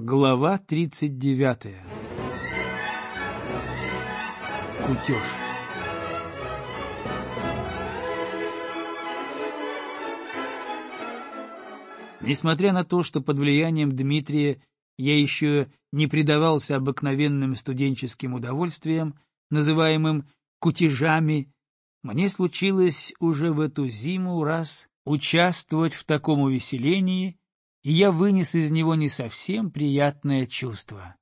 Глава 39. Кутеж. Несмотря на то, что под влиянием Дмитрия я еще не предавался обыкновенным студенческим удовольствиям, называемым кутежами, мне случилось уже в эту зиму раз участвовать в таком увеселении, и я вынес из него не совсем приятное чувство.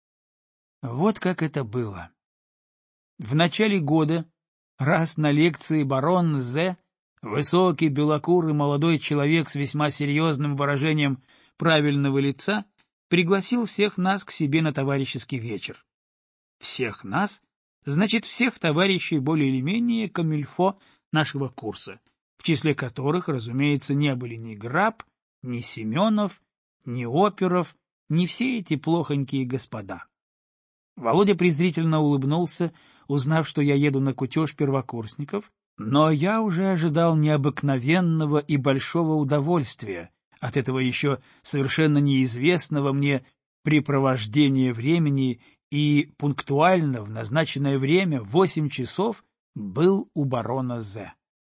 Вот как это было. В начале года раз на лекции барон З., высокий, белокурый молодой человек с весьма серьезным выражением правильного лица, пригласил всех нас к себе на товарищеский вечер. Всех нас, значит, всех товарищей более или менее комильфо нашего курса, в числе которых, разумеется, не были ни Граб, ни Семенов, ни Оперов, ни все эти плохонькие господа. Володя презрительно улыбнулся, узнав, что я еду на кутеж первокурсников, но я уже ожидал необыкновенного и большого удовольствия от этого еще совершенно неизвестного мне препровождения времени и пунктуально в назначенное время в 8 часов был у барона З.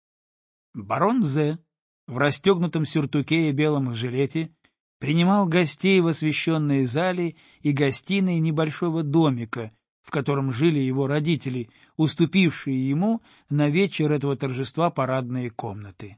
Барон З. в расстегнутом сюртуке и белом жилете принимал гостей в освещенной зале и гостиной небольшого домика, в котором жили его родители, уступившие ему на вечер этого торжества парадные комнаты.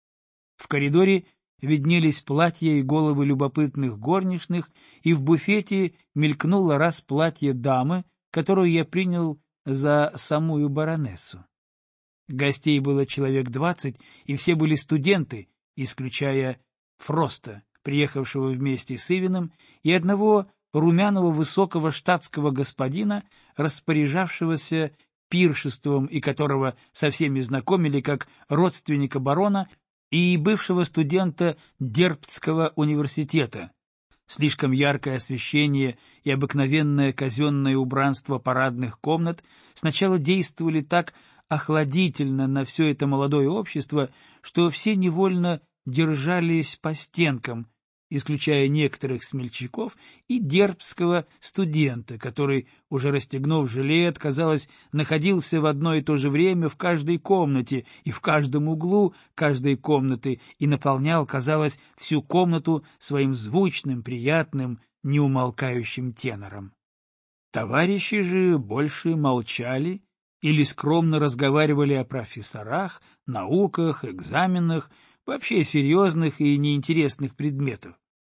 В коридоре виднелись платья и головы любопытных горничных, и в буфете мелькнуло раз платье дамы, которую я принял за самую баронессу. Гостей было человек 20, и все были студенты, исключая Фроста, приехавшего вместе с Ивиным, и одного румяного высокого штатского господина, распоряжавшегося пиршеством и которого со всеми знакомили как родственника барона и бывшего студента Дербцкого университета. Слишком яркое освещение и обыкновенное казенное убранство парадных комнат сначала действовали так охладительно на все это молодое общество, что все невольно держались по стенкам, исключая некоторых смельчаков и дербцкого студента, который, уже расстегнув жилет, казалось, находился в одно и то же время в каждой комнате и в каждом углу каждой комнаты и наполнял, казалось, всю комнату своим звучным, приятным, неумолкающим тенором. Товарищи же больше молчали или скромно разговаривали о профессорах, науках, экзаменах, вообще серьезных и неинтересных предметов.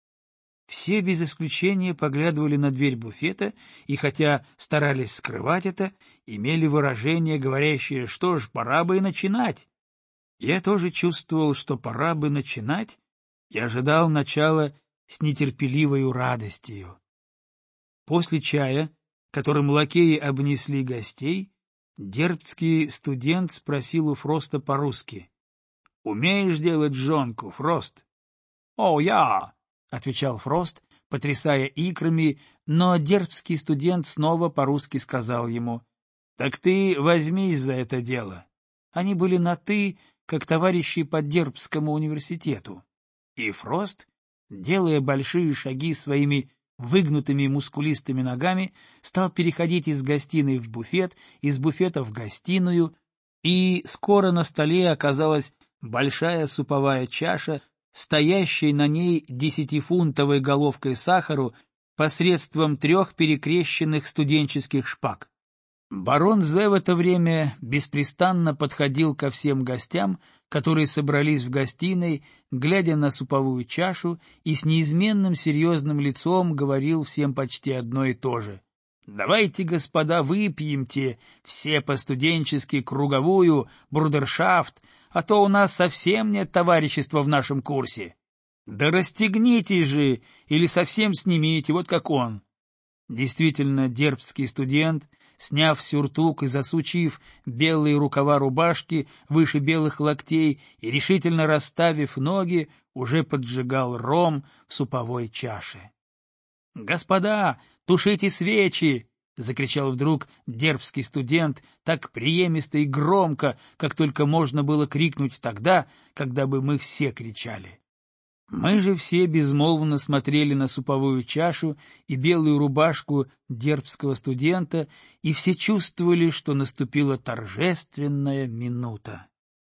Все без исключения поглядывали на дверь буфета и, хотя старались скрывать это, имели выражение, говорящее, что ж, пора бы и начинать. Я тоже чувствовал, что пора бы начинать, и ожидал начала с нетерпеливой радостью. После чая, которым лакеи обнесли гостей, дербцкий студент спросил у Фроста по-русски: «Умеешь делать жонку, Фрост?» «О, я!» — отвечал Фрост, потрясая икрами, но дербцкий студент снова по-русски сказал ему: «Так ты возьмись за это дело». Они были на «ты», как товарищи по Дербцкому университету. И Фрост, делая большие шаги своими выгнутыми мускулистыми ногами, стал переходить из гостиной в буфет, из буфета в гостиную, и скоро на столе оказалась большая суповая чаша, стоящей на ней 10-фунтовой головкой сахару посредством 3 перекрещенных студенческих шпаг. Барон З. в это время беспрестанно подходил ко всем гостям, которые собрались в гостиной, глядя на суповую чашу, и с неизменным серьезным лицом говорил всем почти одно и то же: «Давайте, господа, выпьемте все по-студенчески круговую, брудершафт, а то у нас совсем нет товарищества в нашем курсе. Да расстегнитесь же или совсем снимите, вот как он». Действительно, дербцкий студент, сняв сюртук и засучив белые рукава рубашки выше белых локтей и решительно расставив ноги, уже поджигал ром в суповой чаше. «Господа, тушите свечи!» — закричал вдруг дербцкий студент так приемисто и громко, как только можно было крикнуть тогда, когда бы мы все кричали. Мы же все безмолвно смотрели на суповую чашу и белую рубашку дербского студента, и все чувствовали, что наступила торжественная минута.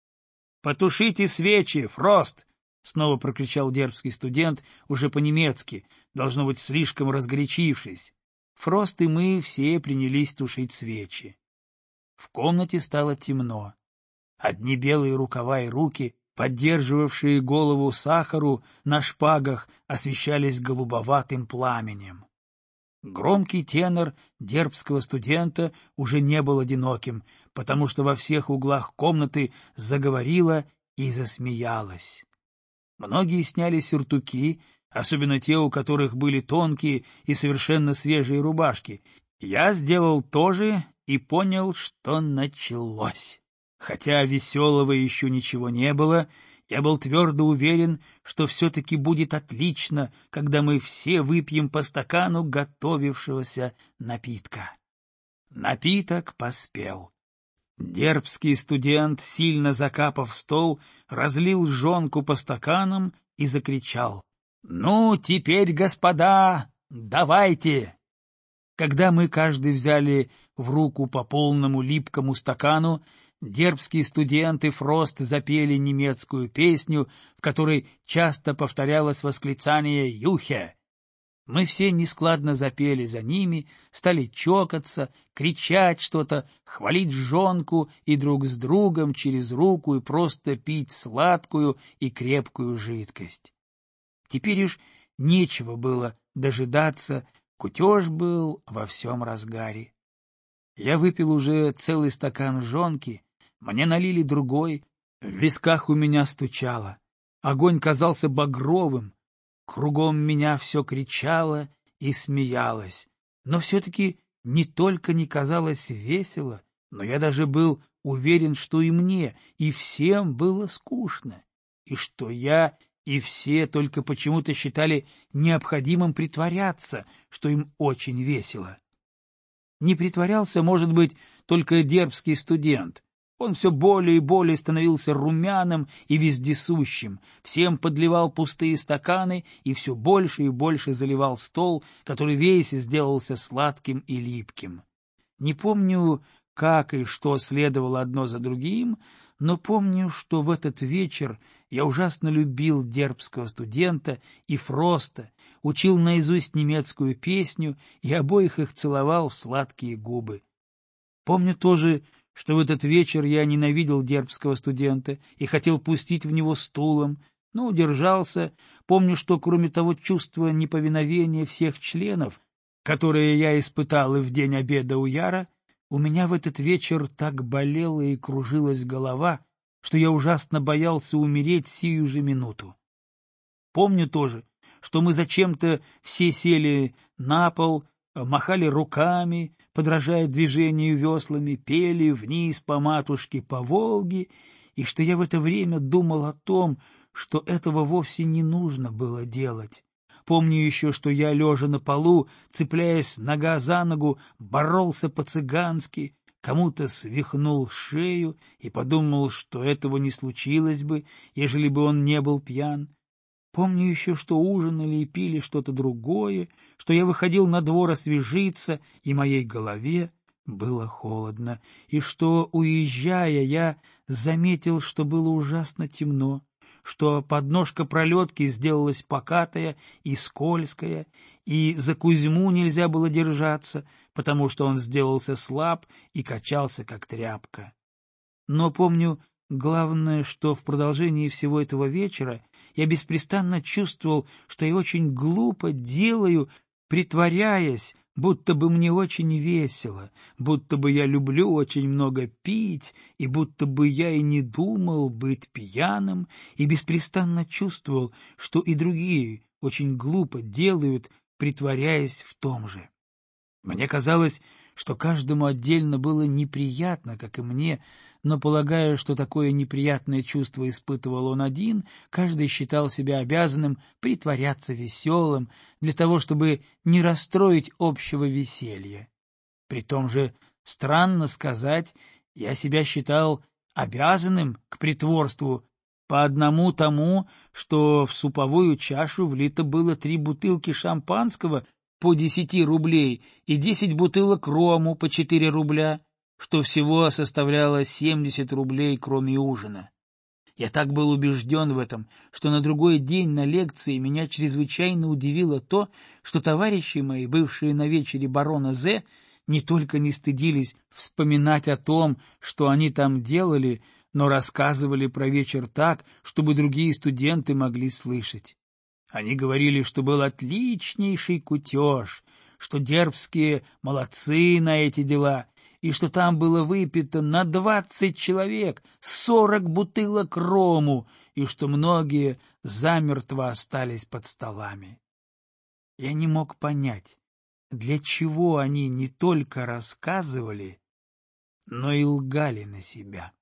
— Потушите свечи, Фрост! — снова прокричал дербский студент, уже по-немецки, должно быть, слишком разгорячившись. Фрост и мы все принялись тушить свечи. В комнате стало темно. Одни белые рукава и руки, поддерживавшие голову Сахару на шпагах, освещались голубоватым пламенем. Громкий тенор дербского студента уже не был одиноким, потому что во всех углах комнаты заговорила и засмеялась. Многие сняли сюртуки, особенно те, у которых были тонкие и совершенно свежие рубашки. Я сделал то же и понял, что началось. Хотя веселого еще ничего не было, я был твердо уверен, что все-таки будет отлично, когда мы все выпьем по стакану готовившегося напитка. Напиток поспел. Дербский студент, сильно закапав стол, разлил жонку по стаканам и закричал: «Ну, теперь, господа, давайте!» Когда мы каждый взяли в руку по полному липкому стакану, дербские студенты Фрост запели немецкую песню, в которой часто повторялось восклицание «Юхе!». Мы все нескладно запели за ними, стали чокаться, кричать что-то, хвалить жонку и друг с другом через руку и просто пить сладкую и крепкую жидкость. Теперь уж нечего было дожидаться, кутеж был во всем разгаре. Я выпил уже целый стакан жонки, мне налили другой, в висках у меня стучало, огонь казался багровым, кругом меня все кричало и смеялось, но все-таки не только не казалось весело, но я даже был уверен, что и мне, и всем было скучно, и что я и все только почему-то считали необходимым притворяться, что им очень весело. Не притворялся, может быть, только дербский студент. Он все более и более становился румяным и вездесущим, всем подливал пустые стаканы и все больше и больше заливал стол, который весь сделался сладким и липким. Не помню, как и что следовало одно за другим, но помню, что в этот вечер я ужасно любил дербского студента и Фроста, учил наизусть немецкую песню и обоих их целовал в сладкие губы. Помню тоже, что в этот вечер я ненавидел дербского студента и хотел пустить в него стулом, но удержался. Помню, что кроме того чувства неповиновения всех членов, которое я испытал и в день обеда у Яра, у меня в этот вечер так болела и кружилась голова, что я ужасно боялся умереть сию же минуту. Помню тоже, что мы зачем-то все сели на пол, махали руками, подражая движению веслами, пели вниз по матушке, по Волге, и что я в это время думал о том, что этого вовсе не нужно было делать. Помню еще, что я, лежа на полу, цепляясь нога за ногу, боролся по-цыгански, кому-то свихнул шею и подумал, что этого не случилось бы, ежели бы он не был пьян. Помню еще, что ужинали и пили что-то другое, что я выходил на двор освежиться, и моей голове было холодно, и что, уезжая, я заметил, что было ужасно темно, что подножка пролетки сделалась покатая и скользкая, и за Кузьму нельзя было держаться, потому что он сделался слаб и качался, как тряпка. Но помню, главное, что в продолжении всего этого вечера я беспрестанно чувствовал, что я очень глупо делаю, притворяясь, будто бы мне очень весело, будто бы я люблю очень много пить, и будто бы я и не думал быть пьяным, и беспрестанно чувствовал, что и другие очень глупо делают, притворяясь в том же. Мне казалось, что каждому отдельно было неприятно, как и мне, но, полагая, что такое неприятное чувство испытывал он один, каждый считал себя обязанным притворяться веселым для того, чтобы не расстроить общего веселья. При том же, странно сказать, я себя считал обязанным к притворству по одному тому, что в суповую чашу влито было 3 бутылки шампанского по 10 рублей и 10 бутылок рому по 4 рубля, что всего составляло 70 рублей, кроме ужина. Я так был убежден в этом, что на другой день на лекции меня чрезвычайно удивило то, что товарищи мои, бывшие на вечере барона З., не только не стыдились вспоминать о том, что они там делали, но рассказывали про вечер так, чтобы другие студенты могли слышать. Они говорили, что был отличнейший кутеж, что дербские молодцы на эти дела, и что там было выпито на 20 человек 40 бутылок рому, и что многие замертво остались под столами. Я не мог понять, для чего они не только рассказывали, но и лгали на себя.